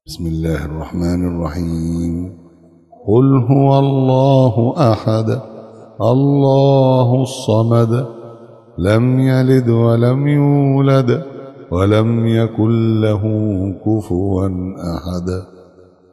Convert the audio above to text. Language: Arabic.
بسم الله الرحمن الرحيم. قل هو الله أحد الله الصمد لم يلد ولم يولد ولم يكن له كفوا أحد.